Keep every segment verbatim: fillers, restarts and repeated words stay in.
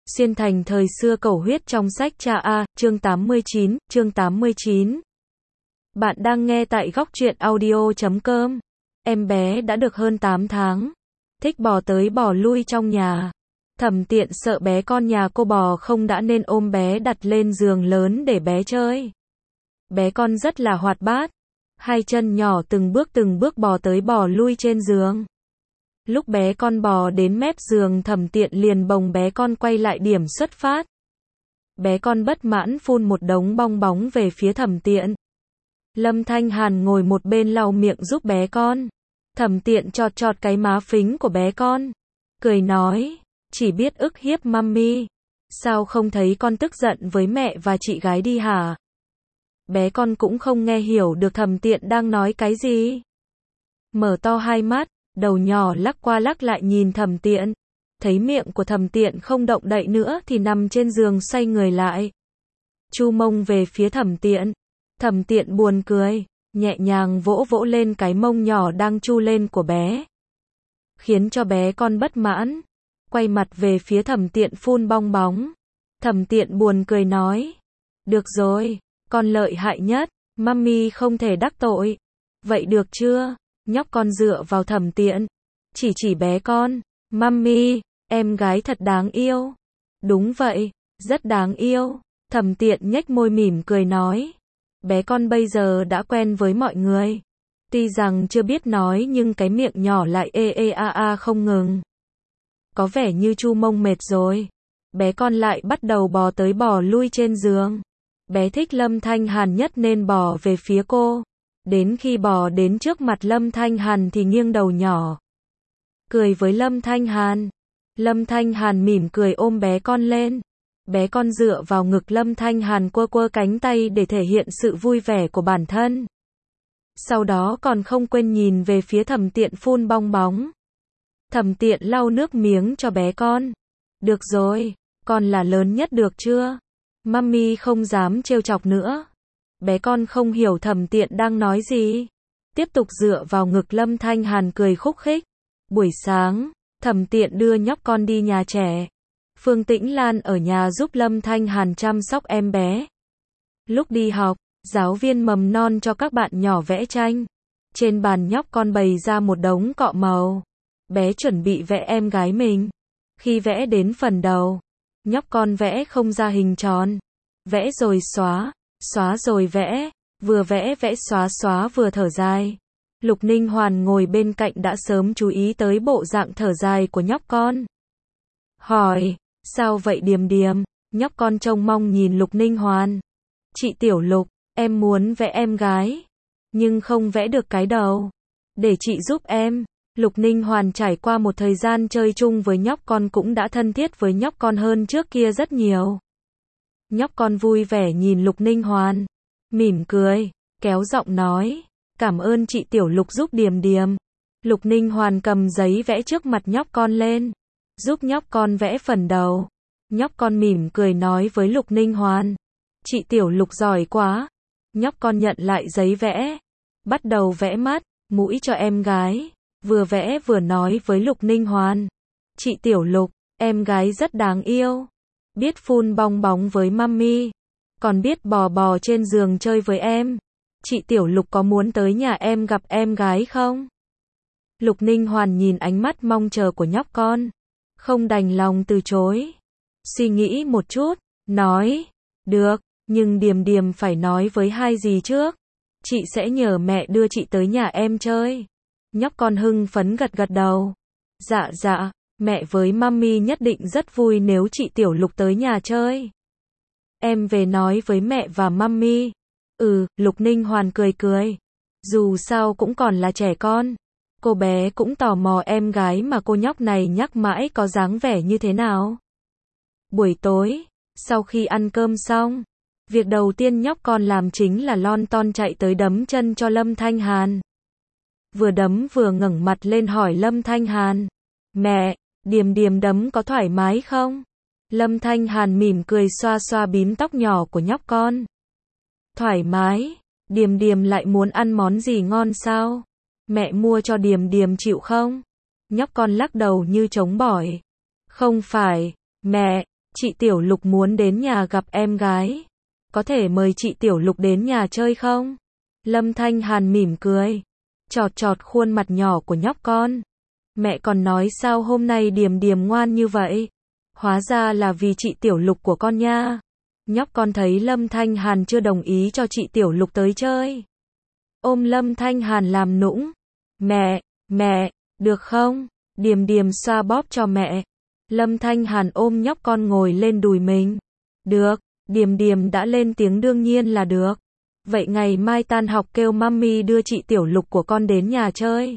Xuyên thành thời xưa cầu huyết trong sách cha A, chương tám mươi chín, chương tám mươi chín. Bạn đang nghe tại góc truyện audio chấm com. Em bé đã được hơn tám tháng. Thích bò tới bò lui trong nhà. Thẩm Tiện sợ bé con nhà cô bò không đã nên ôm bé đặt lên giường lớn để bé chơi. Bé con rất là hoạt bát. Hai chân nhỏ từng bước từng bước bò tới bò lui trên giường. Lúc bé con bò đến mép giường, Thẩm Tiện liền bồng bé con quay lại điểm xuất phát. Bé con bất mãn phun một đống bong bóng về phía Thẩm Tiện. Lâm Thanh Hàn ngồi một bên lau miệng giúp bé con. Thẩm Tiện chọt chọt cái má phính của bé con, cười nói, chỉ biết ức hiếp mummy. Sao không thấy con tức giận với mẹ và chị gái đi hả? Bé con cũng không nghe hiểu được Thẩm Tiện đang nói cái gì. Mở to hai mắt, đầu nhỏ lắc qua lắc lại nhìn Thẩm Tiện. Thấy miệng của Thẩm Tiện không động đậy nữa thì nằm trên giường xoay người lại. Chu mông về phía Thẩm Tiện. Thẩm Tiện buồn cười, nhẹ nhàng vỗ vỗ lên cái mông nhỏ đang chu lên của bé. Khiến cho bé con bất mãn. Quay mặt về phía Thẩm Tiện phun bong bóng. Thẩm Tiện buồn cười nói, được rồi, con lợi hại nhất, mummy không thể đắc tội. Vậy được chưa? Nhóc con dựa vào Thẩm Tiện, chỉ chỉ bé con, mummy, em gái thật đáng yêu. Đúng vậy, rất đáng yêu. Thẩm Tiện nhếch môi mỉm cười nói, bé con bây giờ đã quen với mọi người. Tuy rằng chưa biết nói nhưng cái miệng nhỏ lại ê ê a a không ngừng. Có vẻ như Chu mông mệt rồi. Bé con lại bắt đầu bò tới bò lui trên giường. Bé thích Lâm Thanh Hàn nhất nên bò về phía cô. Đến khi bò đến trước mặt Lâm Thanh Hàn thì nghiêng đầu nhỏ, cười với Lâm Thanh Hàn. Lâm Thanh Hàn mỉm cười ôm bé con lên. Bé con dựa vào ngực Lâm Thanh Hàn quơ quơ cánh tay để thể hiện sự vui vẻ của bản thân. Sau đó còn không quên nhìn về phía Thẩm Tiện phun bong bóng. Thẩm Tiện lau nước miếng cho bé con. Được rồi, con là lớn nhất được chưa? Mummy không dám trêu chọc nữa. Bé con không hiểu Thẩm Tiện đang nói gì. Tiếp tục dựa vào ngực Lâm Thanh Hàn cười khúc khích. Buổi sáng, Thẩm Tiện đưa nhóc con đi nhà trẻ. Phương Tĩnh Lan ở nhà giúp Lâm Thanh Hàn chăm sóc em bé. Lúc đi học, giáo viên mầm non cho các bạn nhỏ vẽ tranh. Trên bàn nhóc con bày ra một đống cọ màu. Bé chuẩn bị vẽ em gái mình. Khi vẽ đến phần đầu, nhóc con vẽ không ra hình tròn. Vẽ rồi xóa, xóa rồi vẽ, vừa vẽ vẽ xóa xóa vừa thở dài. Lục Ninh Hoàn ngồi bên cạnh đã sớm chú ý tới bộ dạng thở dài của nhóc con. Hỏi, sao vậy Điềm Điềm? Nhóc con trông mong nhìn Lục Ninh Hoàn. Chị Tiểu Lục, em muốn vẽ em gái, nhưng không vẽ được cái đầu. Để chị giúp em. Lục Ninh Hoàn trải qua một thời gian chơi chung với nhóc con cũng đã thân thiết với nhóc con hơn trước kia rất nhiều. Nhóc con vui vẻ nhìn Lục Ninh Hoàn, mỉm cười, kéo giọng nói, cảm ơn chị Tiểu Lục giúp Điềm Điềm. Lục Ninh Hoàn cầm giấy vẽ trước mặt nhóc con lên, giúp nhóc con vẽ phần đầu. Nhóc con mỉm cười nói với Lục Ninh Hoàn, chị Tiểu Lục giỏi quá. Nhóc con nhận lại giấy vẽ, bắt đầu vẽ mắt, mũi cho em gái, vừa vẽ vừa nói với Lục Ninh Hoàn, chị Tiểu Lục, em gái rất đáng yêu. Biết phun bong bóng với mummy, còn biết bò bò trên giường chơi với em. Chị Tiểu Lục có muốn tới nhà em gặp em gái không? Lục Ninh Hoàn nhìn ánh mắt mong chờ của nhóc con, không đành lòng từ chối. Suy nghĩ một chút, nói, được, nhưng Điềm Điềm phải nói với hai dì trước. Chị sẽ nhờ mẹ đưa chị tới nhà em chơi. Nhóc con hưng phấn gật gật đầu. Dạ dạ, mẹ với mummy nhất định rất vui nếu chị Tiểu Lục tới nhà chơi. Em về nói với mẹ và mummy. Ừ, Lục Ninh Hoàn cười cười. Dù sao cũng còn là trẻ con. Cô bé cũng tò mò em gái mà cô nhóc này nhắc mãi có dáng vẻ như thế nào. Buổi tối, sau khi ăn cơm xong, việc đầu tiên nhóc con làm chính là lon ton chạy tới đấm chân cho Lâm Thanh Hàn. Vừa đấm vừa ngẩng mặt lên hỏi Lâm Thanh Hàn, mẹ, Điềm Điềm đấm có thoải mái không? Lâm Thanh Hàn mỉm cười xoa xoa bím tóc nhỏ của nhóc con. Thoải mái, Điềm Điềm lại muốn ăn món gì ngon sao? Mẹ mua cho Điềm Điềm chịu không? Nhóc con lắc đầu như trống bỏi. Không phải, mẹ, Chị Tiểu Lục muốn đến nhà gặp em gái. Có thể mời chị Tiểu Lục đến nhà chơi không? Lâm Thanh Hàn mỉm cười, chọt chọt khuôn mặt nhỏ của nhóc con. Mẹ còn nói sao hôm nay Điềm Điềm ngoan như vậy? Hóa ra là vì chị Tiểu Lục của con nha. Nhóc con thấy Lâm Thanh Hàn chưa đồng ý cho chị Tiểu Lục tới chơi. Ôm Lâm Thanh Hàn làm nũng. Mẹ, mẹ, được không? Điềm Điềm xoa bóp cho mẹ. Lâm Thanh Hàn ôm nhóc con ngồi lên đùi mình. Được, Điềm Điềm đã lên tiếng đương nhiên là được. Vậy ngày mai tan học kêu mami đưa chị Tiểu Lục của con đến nhà chơi.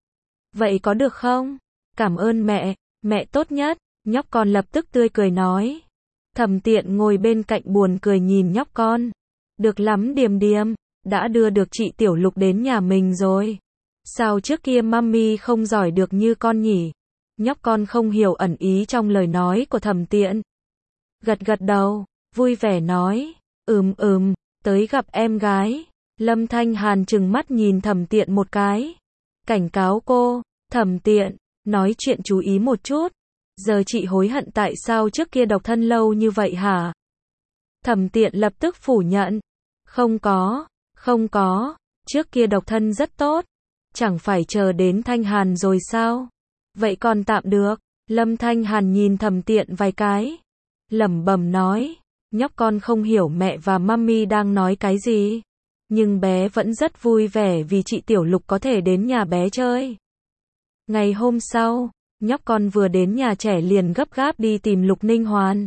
Vậy có được không? Cảm ơn mẹ, mẹ tốt nhất. Nhóc con lập tức tươi cười nói. Thẩm Tiện ngồi bên cạnh buồn cười nhìn nhóc con. Được lắm Điềm Điềm, đã đưa được chị Tiểu Lục đến nhà mình rồi. Sao trước kia mami không giỏi được như con nhỉ? Nhóc con không hiểu ẩn ý trong lời nói của Thẩm Tiện. Gật gật đầu, vui vẻ nói. Ừm ừm, tới gặp em gái. Lâm Thanh Hàn trừng mắt nhìn Thẩm Tiện một cái. Cảnh cáo cô, Thẩm Tiện, nói chuyện chú ý một chút. Giờ chị hối hận tại sao trước kia độc thân lâu như vậy hả? Thẩm Tiện lập tức phủ nhận. Không có, không có, trước kia độc thân rất tốt. Chẳng phải chờ đến Thanh Hàn rồi sao? Vậy còn tạm được. Lâm Thanh Hàn nhìn Thẩm Tiện vài cái. Lẩm bẩm nói. Nhóc con không hiểu mẹ và mami đang nói cái gì. Nhưng bé vẫn rất vui vẻ vì chị Tiểu Lục có thể đến nhà bé chơi. Ngày hôm sau, nhóc con vừa đến nhà trẻ liền gấp gáp đi tìm Lục Ninh Hoàn.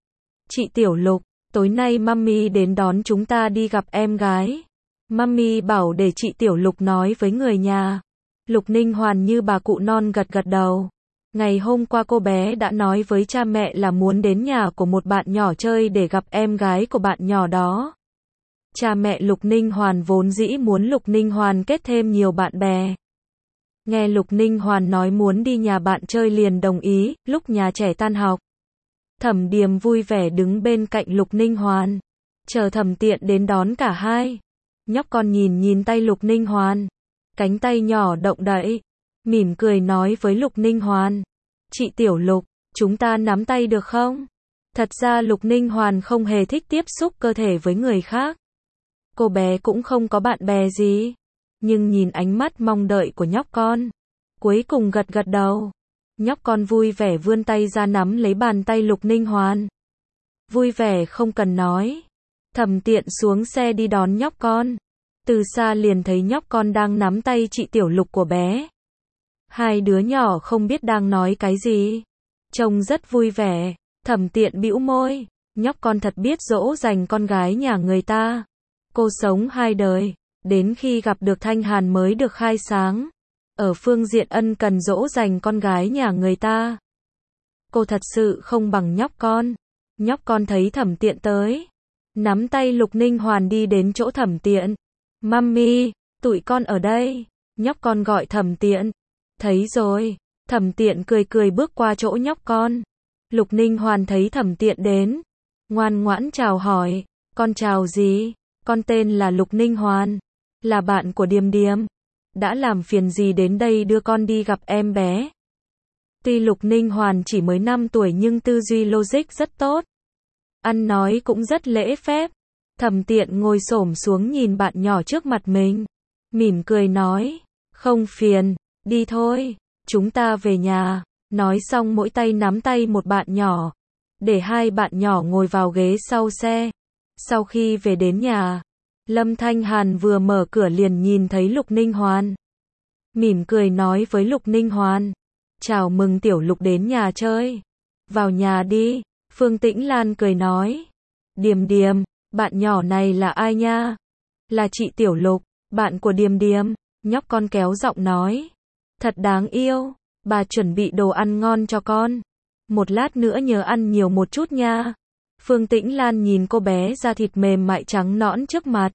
Chị Tiểu Lục, tối nay mami đến đón chúng ta đi gặp em gái. Mami bảo để chị Tiểu Lục nói với người nhà. Lục Ninh Hoàn như bà cụ non gật gật đầu. Ngày hôm qua cô bé đã nói với cha mẹ là muốn đến nhà của một bạn nhỏ chơi để gặp em gái của bạn nhỏ đó. Cha mẹ Lục Ninh Hoàn vốn dĩ muốn Lục Ninh Hoàn kết thêm nhiều bạn bè. Nghe Lục Ninh Hoàn nói muốn đi nhà bạn chơi liền đồng ý, lúc nhà trẻ tan học. Thẩm Điềm vui vẻ đứng bên cạnh Lục Ninh Hoàn, chờ Thẩm Tiện đến đón cả hai. Nhóc con nhìn nhìn tay Lục Ninh Hoàn, cánh tay nhỏ động đậy, mỉm cười nói với Lục Ninh Hoàn. Chị Tiểu Lục, chúng ta nắm tay được không? Thật ra Lục Ninh Hoàn không hề thích tiếp xúc cơ thể với người khác. Cô bé cũng không có bạn bè gì. Nhưng nhìn ánh mắt mong đợi của nhóc con, cuối cùng gật gật đầu. Nhóc con vui vẻ vươn tay ra nắm lấy bàn tay Lục Ninh Hoàn. Vui vẻ không cần nói. Thẩm Tiện xuống xe đi đón nhóc con. Từ xa liền thấy nhóc con đang nắm tay chị Tiểu Lục của bé. Hai đứa nhỏ không biết đang nói cái gì. Trông rất vui vẻ. Thẩm Tiện bĩu môi. Nhóc con thật biết dỗ dành con gái nhà người ta. Cô sống hai đời. Đến khi gặp được Thanh Hàn mới được khai sáng. Ở phương diện ân cần dỗ dành con gái nhà người ta. Cô thật sự không bằng nhóc con. Nhóc con thấy Thẩm Tiện tới. Nắm tay Lục Ninh Hoàn đi đến chỗ Thẩm Tiện. Mami, tụi con ở đây. Nhóc con gọi Thẩm Tiện. Thấy rồi. Thẩm Tiện cười cười bước qua chỗ nhóc con. Lục Ninh Hoàn thấy Thẩm Tiện đến. Ngoan ngoãn chào hỏi. Con chào gì? Con tên là Lục Ninh Hoàn. Là bạn của Điềm Điềm. Đã làm phiền gì đến đây đưa con đi gặp em bé. Tuy Lục Ninh Hoàn chỉ mới năm tuổi nhưng tư duy logic rất tốt. Ăn nói cũng rất lễ phép. Thẩm Tiện ngồi xổm xuống nhìn bạn nhỏ trước mặt mình. Mỉm cười nói. Không phiền, đi thôi. Chúng ta về nhà. Nói xong mỗi tay nắm tay một bạn nhỏ. Để hai bạn nhỏ ngồi vào ghế sau xe. Sau khi về đến nhà, Lâm Thanh Hàn vừa mở cửa liền nhìn thấy Lục Ninh Hoàn. Mỉm cười nói với Lục Ninh Hoàn. Chào mừng Tiểu Lục đến nhà chơi. Vào nhà đi. Phương Tĩnh Lan cười nói. Điềm Điềm, bạn nhỏ này là ai nha? Là chị Tiểu Lục, bạn của Điềm Điềm. Nhóc con kéo giọng nói. Thật đáng yêu. Bà chuẩn bị đồ ăn ngon cho con. Một lát nữa nhớ ăn nhiều một chút nha. Phương Tĩnh Lan nhìn cô bé da thịt mềm mại trắng nõn trước mặt.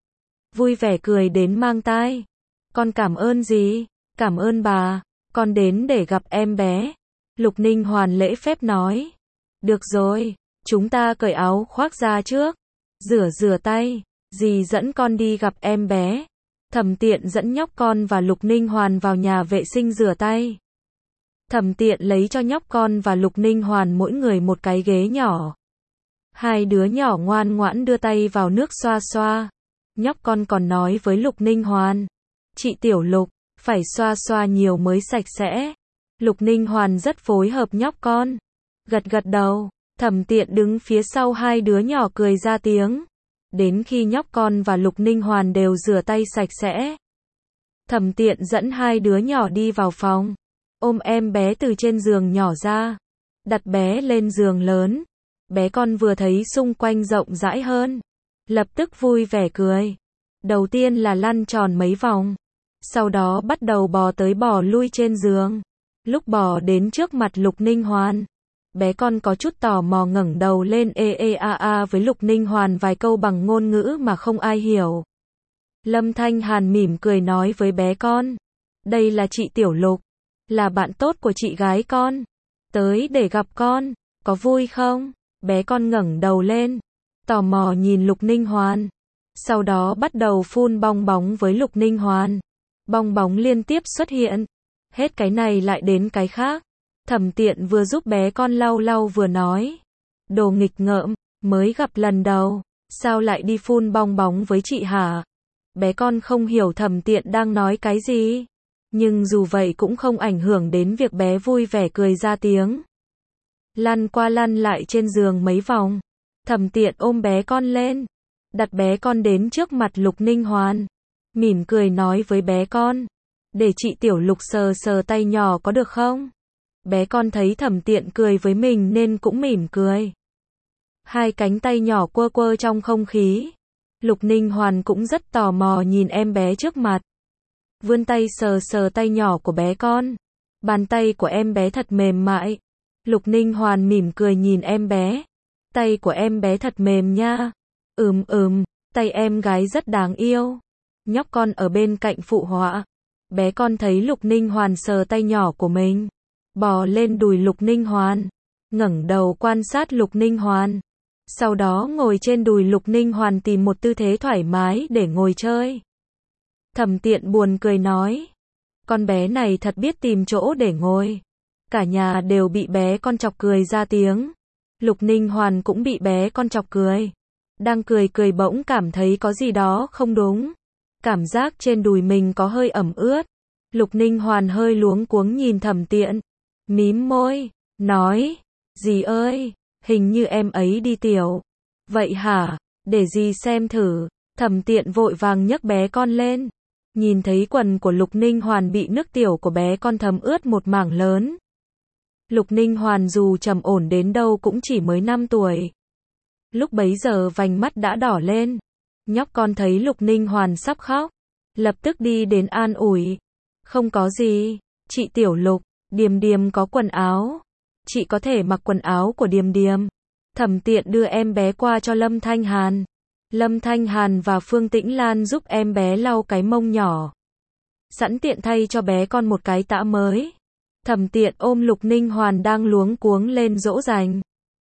Vui vẻ cười đến mang tai. Con cảm ơn gì? Cảm ơn bà. Con đến để gặp em bé. Lục Ninh Hoàn lễ phép nói. Được rồi, chúng ta cởi áo khoác ra trước. Rửa rửa tay. Dì dẫn con đi gặp em bé. Thẩm Tiện dẫn nhóc con và Lục Ninh Hoàn vào nhà vệ sinh rửa tay. Thẩm Tiện lấy cho nhóc con và Lục Ninh Hoàn mỗi người một cái ghế nhỏ. Hai đứa nhỏ ngoan ngoãn đưa tay vào nước xoa xoa. Nhóc con còn nói với Lục Ninh Hoàn, chị Tiểu Lục, phải xoa xoa nhiều mới sạch sẽ. Lục Ninh Hoàn rất phối hợp nhóc con. Gật gật đầu, Thẩm Tiện đứng phía sau hai đứa nhỏ cười ra tiếng. Đến khi nhóc con và Lục Ninh Hoàn đều rửa tay sạch sẽ, Thẩm Tiện dẫn hai đứa nhỏ đi vào phòng, ôm em bé từ trên giường nhỏ ra, đặt bé lên giường lớn. Bé con vừa thấy xung quanh rộng rãi hơn, lập tức vui vẻ cười. Đầu tiên là lăn tròn mấy vòng, sau đó bắt đầu bò tới bò lui trên giường. Lúc bò đến trước mặt Lục Ninh Hoàn, bé con có chút tò mò ngẩng đầu lên ê ê a a với Lục Ninh Hoàn vài câu bằng ngôn ngữ mà không ai hiểu. Lâm Thanh Hàn mỉm cười nói với bé con, đây là chị Tiểu Lục, là bạn tốt của chị gái con, tới để gặp con, có vui không? Bé con ngẩng đầu lên, tò mò nhìn Lục Ninh Hoàn, sau đó bắt đầu phun bong bóng với Lục Ninh Hoàn. Bong bóng liên tiếp xuất hiện, hết cái này lại đến cái khác. Thẩm Tiện vừa giúp bé con lau lau vừa nói, đồ nghịch ngợm, mới gặp lần đầu, sao lại đi phun bong bóng với chị hả? Bé con không hiểu Thẩm Tiện đang nói cái gì, nhưng dù vậy cũng không ảnh hưởng đến việc bé vui vẻ cười ra tiếng. Lăn qua lăn lại trên giường mấy vòng, Thẩm Tiện ôm bé con lên, đặt bé con đến trước mặt Lục Ninh Hoàn, mỉm cười nói với bé con, để chị Tiểu Lục sờ sờ tay nhỏ có được không? Bé con thấy Thẩm Tiện cười với mình nên cũng mỉm cười. Hai cánh tay nhỏ quơ quơ trong không khí. Lục Ninh Hoàn cũng rất tò mò nhìn em bé trước mặt. Vươn tay sờ sờ tay nhỏ của bé con. Bàn tay của em bé thật mềm mại. Lục Ninh Hoàn mỉm cười nhìn em bé. Tay của em bé thật mềm nha. Ừm ừm, tay em gái rất đáng yêu. Nhóc con ở bên cạnh phụ họa. Bé con thấy Lục Ninh Hoàn sờ tay nhỏ của mình, bò lên đùi Lục Ninh Hoàn, ngẩng đầu quan sát Lục Ninh Hoàn. Sau đó ngồi trên đùi Lục Ninh Hoàn tìm một tư thế thoải mái để ngồi chơi. Thẩm Tiện buồn cười nói, con bé này thật biết tìm chỗ để ngồi. Cả nhà đều bị bé con chọc cười ra tiếng. Lục Ninh Hoàn cũng bị bé con chọc cười. Đang cười cười bỗng cảm thấy có gì đó không đúng. Cảm giác trên đùi mình có hơi ẩm ướt. Lục Ninh Hoàn hơi luống cuống nhìn Thẩm Tiện, mím môi, nói, dì ơi, hình như em ấy đi tiểu. Vậy hả? Để dì xem thử. Thẩm Tiện vội vàng nhấc bé con lên. Nhìn thấy quần của Lục Ninh Hoàn bị nước tiểu của bé con thấm ướt một mảng lớn. Lục Ninh Hoàn dù trầm ổn đến đâu cũng chỉ mới năm tuổi. Lúc bấy giờ vành mắt đã đỏ lên. Nhóc con thấy Lục Ninh Hoàn sắp khóc, lập tức đi đến an ủi. Không có gì, chị Tiểu Lục, Điềm Điềm có quần áo. Chị có thể mặc quần áo của Điềm Điềm. Thẩm Tiện đưa em bé qua cho Lâm Thanh Hàn. Lâm Thanh Hàn và Phương Tĩnh Lan giúp em bé lau cái mông nhỏ. Sẵn tiện thay cho bé con một cái tã mới. Thẩm Tiện ôm Lục Ninh Hoàn đang luống cuống lên dỗ dành.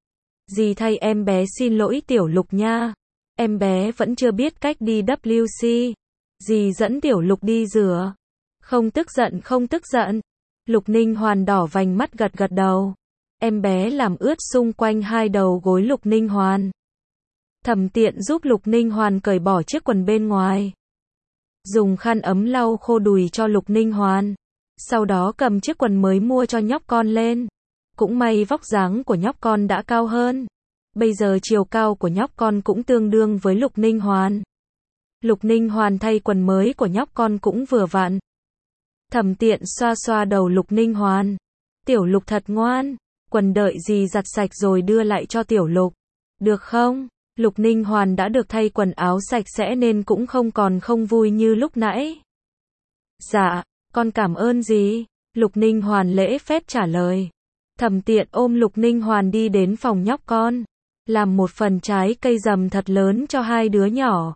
Dì thay em bé xin lỗi Tiểu Lục nha. Em bé vẫn chưa biết cách đi vê kép xê. Dì dẫn Tiểu Lục đi rửa. Không tức giận không tức giận. Lục Ninh Hoàn đỏ vành mắt gật gật đầu. Em bé làm ướt xung quanh hai đầu gối Lục Ninh Hoàn. Thẩm Tiện giúp Lục Ninh Hoàn cởi bỏ chiếc quần bên ngoài. Dùng khăn ấm lau khô đùi cho Lục Ninh Hoàn. Sau đó cầm chiếc quần mới mua cho nhóc con lên. Cũng may vóc dáng của nhóc con đã cao hơn. Bây giờ chiều cao của nhóc con cũng tương đương với Lục Ninh Hoàn. Lục Ninh Hoàn thay quần mới của nhóc con cũng vừa vặn. Thẩm Tiện xoa xoa đầu Lục Ninh Hoàn. Tiểu Lục thật ngoan. Quần đợi dì giặt sạch rồi đưa lại cho Tiểu Lục. Được không? Lục Ninh Hoàn đã được thay quần áo sạch sẽ nên cũng không còn không vui như lúc nãy. Dạ, con cảm ơn dì. Lục Ninh Hoàn lễ phép trả lời. Thẩm Tiện ôm Lục Ninh Hoàn đi đến phòng nhóc con. Làm một phần trái cây dầm thật lớn cho hai đứa nhỏ.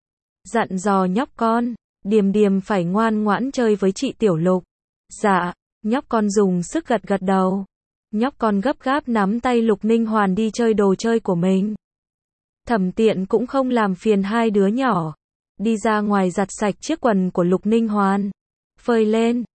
Dặn dò nhóc con, Điềm Điềm phải ngoan ngoãn chơi với chị Tiểu Lục. Dạ, nhóc con dùng sức gật gật đầu. Nhóc con gấp gáp nắm tay Lục Ninh Hoàn đi chơi đồ chơi của mình. Thẩm Tiện cũng không làm phiền hai đứa nhỏ. Đi ra ngoài giặt sạch chiếc quần của Lục Ninh Hoàn. Phơi lên,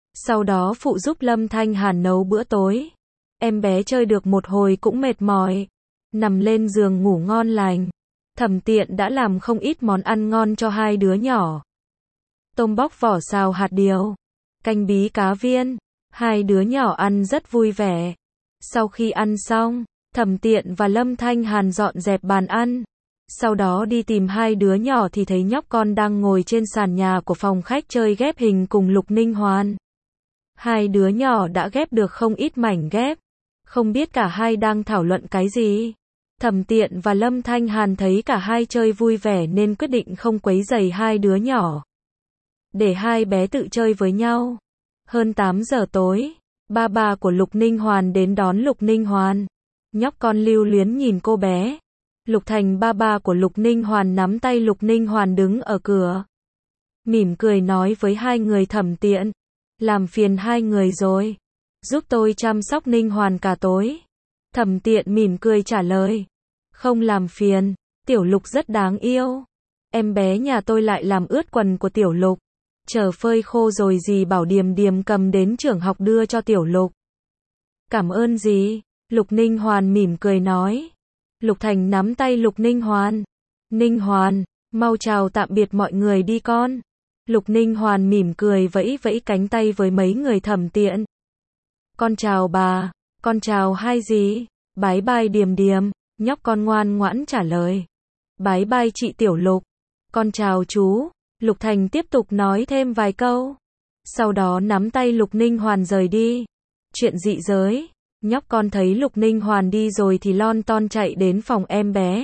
Sau đó phụ giúp Lâm Thanh Hàn nấu bữa tối. Em bé chơi được một hồi cũng mệt mỏi, nằm lên giường ngủ ngon lành. Thẩm Tiện đã làm không ít món ăn ngon cho hai đứa nhỏ. Tôm bóc vỏ xào hạt điều, canh bí cá viên. Hai đứa nhỏ ăn rất vui vẻ. Sau khi ăn xong, Thẩm Tiện và Lâm Thanh Hàn dọn dẹp bàn ăn. Sau đó đi tìm hai đứa nhỏ thì thấy nhóc con đang ngồi trên sàn nhà của phòng khách chơi ghép hình cùng Lục Ninh Hoan. Hai đứa nhỏ đã ghép được không ít mảnh ghép. Không biết cả hai đang thảo luận cái gì. Thẩm Tiện và Lâm Thanh Hàn thấy cả hai chơi vui vẻ nên quyết định không quấy rầy hai đứa nhỏ, để hai bé tự chơi với nhau. Hơn tám giờ tối, ba ba của Lục Ninh Hoan đến đón Lục Ninh Hoan. Nhóc con lưu luyến nhìn cô bé. Lục Thành ba ba của Lục Ninh Hoan nắm tay Lục Ninh Hoan đứng ở cửa, mỉm cười nói với hai người Thẩm Tiện, làm phiền hai người rồi, giúp tôi chăm sóc Ninh Hoan cả tối. Thẩm Tiện mỉm cười trả lời, không làm phiền, Tiểu Lục rất đáng yêu. Em bé nhà tôi lại làm ướt quần của Tiểu Lục. Chờ phơi khô rồi dì bảo Điềm Điềm cầm đến trường học đưa cho Tiểu Lục. Cảm ơn dì. Lục Ninh Hoan mỉm cười nói. Lục Thành nắm tay Lục Ninh Hoan. Ninh Hoan, mau chào tạm biệt mọi người đi con. Lục Ninh Hoan mỉm cười vẫy vẫy cánh tay với mấy người Thẩm Tiện. Con chào bà, con chào hai dì. Bái bai Điềm Điềm, nhóc con ngoan ngoãn trả lời. Bái bai chị Tiểu Lục, con chào chú. Lục Thành tiếp tục nói thêm vài câu. Sau đó nắm tay Lục Ninh Hoan rời đi. Chuyện dị giới. Nhóc con thấy Lục Ninh Hoan đi rồi thì lon ton chạy đến phòng em bé.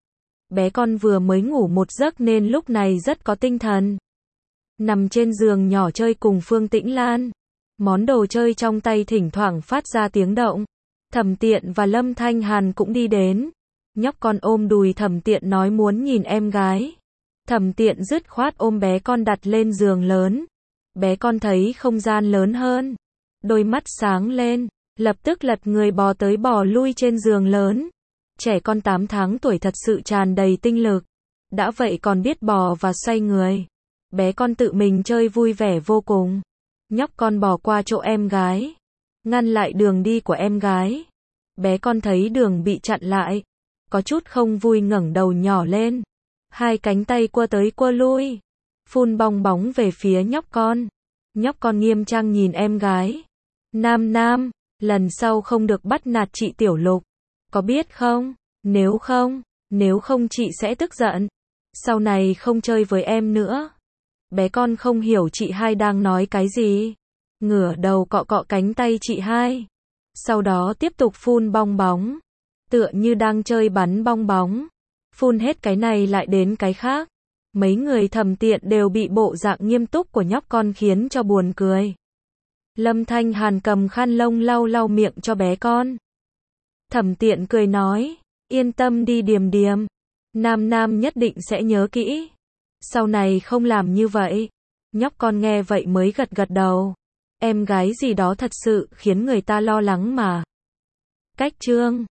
Bé con vừa mới ngủ một giấc nên lúc này rất có tinh thần. Nằm trên giường nhỏ chơi cùng Phương Tĩnh Lan. Món đồ chơi trong tay thỉnh thoảng phát ra tiếng động. Thẩm Tiện và Lâm Thanh Hàn cũng đi đến. Nhóc con ôm đùi Thẩm Tiện nói muốn nhìn em gái. Thẩm Tiện dứt khoát ôm bé con đặt lên giường lớn. Bé con thấy không gian lớn hơn, đôi mắt sáng lên, lập tức lật người bò tới bò lui trên giường lớn. Trẻ con tám tháng tuổi thật sự tràn đầy tinh lực. Đã vậy còn biết bò và xoay người. Bé con tự mình chơi vui vẻ vô cùng. Nhóc con bò qua chỗ em gái, ngăn lại đường đi của em gái. Bé con thấy đường bị chặn lại, có chút không vui ngẩng đầu nhỏ lên. Hai cánh tay quơ tới quơ lui, phun bong bóng về phía nhóc con. Nhóc con nghiêm trang nhìn em gái. Nam Nam, lần sau không được bắt nạt chị Tiểu Lục. Có biết không? Nếu không, nếu không chị sẽ tức giận. Sau này không chơi với em nữa. Bé con không hiểu chị hai đang nói cái gì. Ngửa đầu cọ cọ cánh tay chị hai. Sau đó tiếp tục phun bong bóng. Tựa như đang chơi bắn bong bóng. Phun hết cái này lại đến cái khác. Mấy người Thẩm Tiện đều bị bộ dạng nghiêm túc của nhóc con khiến cho buồn cười. Lâm Thanh Hàn cầm khăn lông lau lau miệng cho bé con. Thẩm Tiện cười nói, yên tâm đi Điềm Điềm. Nam Nam nhất định sẽ nhớ kỹ. Sau này không làm như vậy. Nhóc con nghe vậy mới gật gật đầu. Em gái gì đó thật sự khiến người ta lo lắng mà. Cách chương